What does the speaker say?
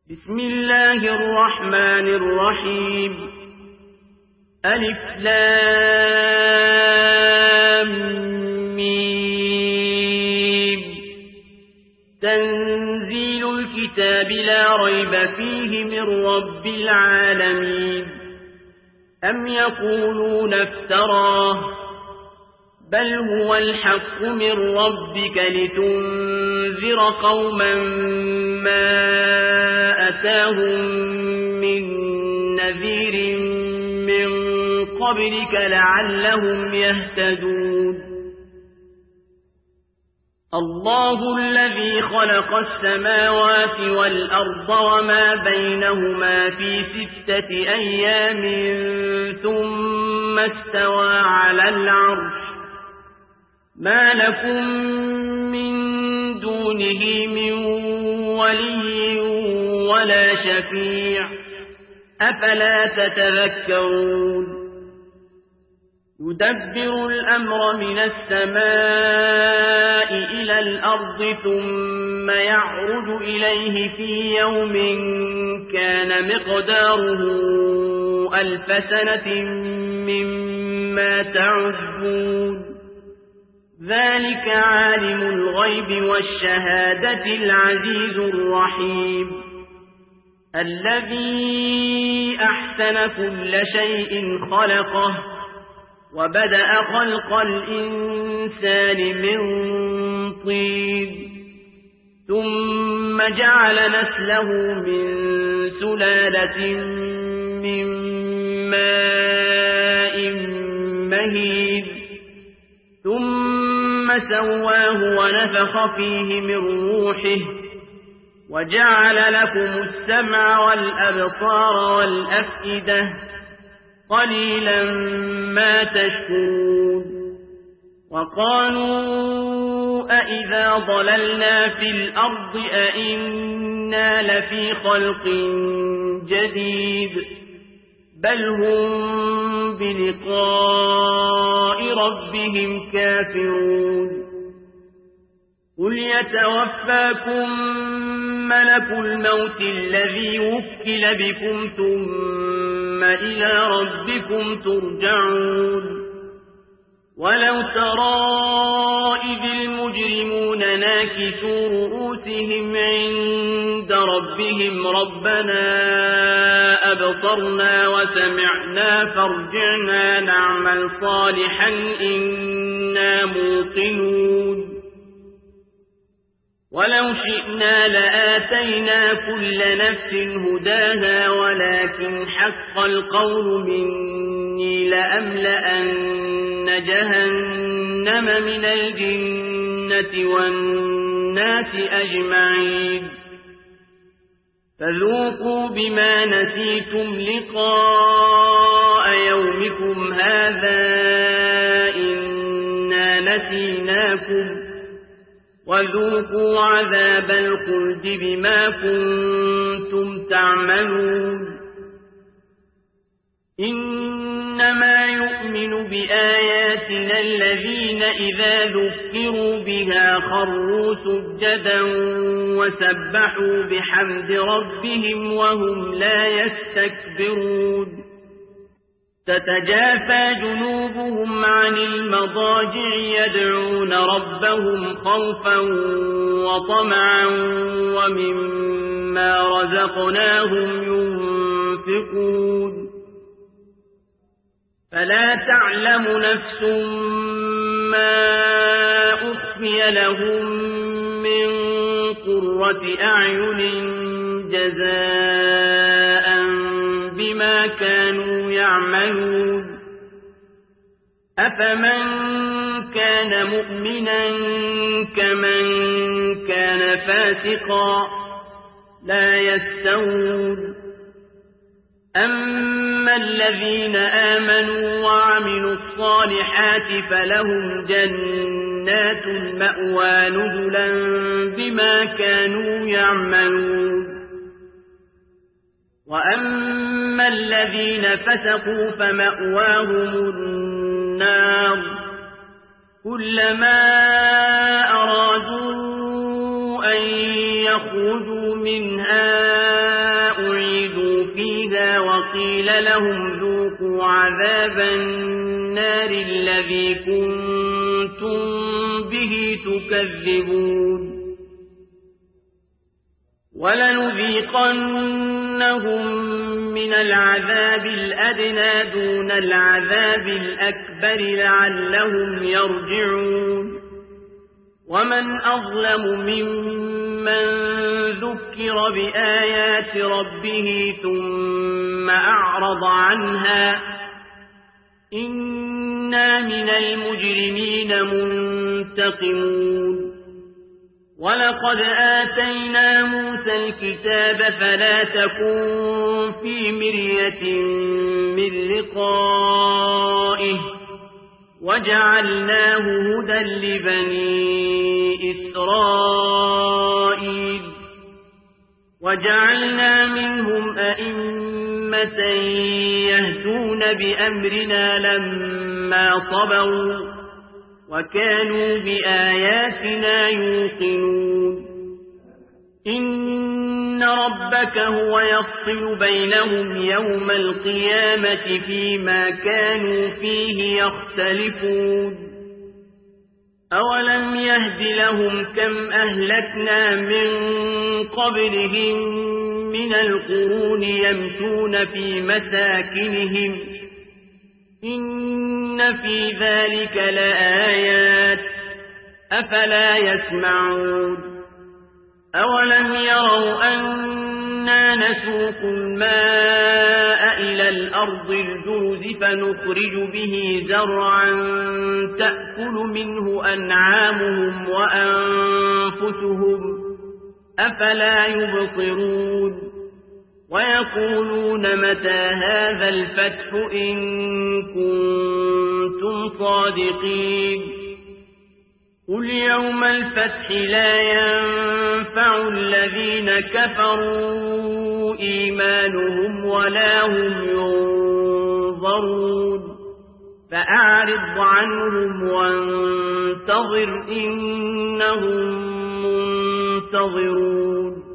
بسم الله الرحمن الرحيم ألف لام ميم تنزيل الكتاب لا ريب فيه من رب العالمين أم يقولون افتراه بل هو الحق من ربك لتنذر قوما ما أتاهم من نذير من قبلك لعلهم يهتدون الله الذي خلق السماوات والأرض وما بينهما في 6 أيام ثم استوى على العرش ما لكم من دونه من ولي ولا شفيع أفلا تتذكرون يدبر الأمر من السماء إلى الأرض ثم يعرج إليه في يوم كان مقداره 1000 سنة مما تعدون ذلك عالم الغيب والشهادة العزيز الرحيم الذي أحسن كل شيء خلقه وبدأ خلق الإنسان من طين ثم جعل نسله من سلالة من ماء مهين ثم سواه ونفخ فيه من روحه وجعل لكم السمع والأبصار والأفئدة قليلا ما تشكرون وقالوا أئذا ضللنا في الأرض أئنا لفي خلق جديد بل هم بلقاء ربهم كافرون قل يتوفاكم ملك الموت الذي وكل بكم ثم إلى ربكم ترجعون ولو ترى إذ المجرمون ناكسوا رؤوسهم عند ربهم ربنا أبصرنا وسمعنا فارجعنا نعمل صالحا إنا موقنون ولو شئنا لآتينا كل نفس هداها ولكن حق القول مني لأملأن جهنم من الجنة والناس أجمعين فذوقوا بما نسيتم لقاء يومكم هذا إنا نسيناكم وذوقوا عذاب الخلد بما كنتم تعملون إنما يؤمن بآياتنا الذين إذا ذكروا بها خروا سجدا وسبحوا بحمد ربهم وهم لا يستكبرون تتجافى جنوبهم عن المضاجع يدعون ربهم خوفا وطمعا ومما رزقناهم ينفقون فلا تعلم نفس ما أخفي لهم من قرة أعين جزاء بما كانوا يعملون أفمن كان مؤمنا كمن كان فاسقا لا يستوون أما الذين آمنوا وعملوا الصالحات فلهم جنات المأوى نزلا بما كانوا يعملون وأما الذين فسقوا فمأواهم النار كلما أرادوا أن يخرجوا منها وقيل لهم ذوقوا عذاب النار الذي كنتم به تكذبون ولنذيقنهم من العذاب الأدنى دون العذاب الأكبر لعلهم يرجعون ومن أظلم ممن ذكر بآيات ربه ثم أعرض عنها إنا من المجرمين منتقمون ولقد آتينا موسى الكتاب فلا تكن في مرية من لقائه وجعلناه هدى لبني إسرائيل وجعلنا منهم أئمة يهدون بأمرنا لما صبروا وكانوا بآياتنا يوقنون إن ربك هو يفصل بينهم يوم القيامة فيما كانوا فيه يختلفون أولم يهد لهم كم أهلكنا من قبلهم من القرون يمشون في مساكنهم إن في ذلك لآيات أفلا يسمعون أولم يروا أنا نسوق الماء إلى الأرض الجرز فنخرج به زرعا تأكل منه أنعامهم وأنفسهم أفلا يبصرون ويقولون متى هذا الفتح إن كنتم صادقين قل يوم الفتح لا ينفع الذين كفروا إيمانهم ولا هم ينظرون فأعرض عنهم وانتظر إنهم منتظرون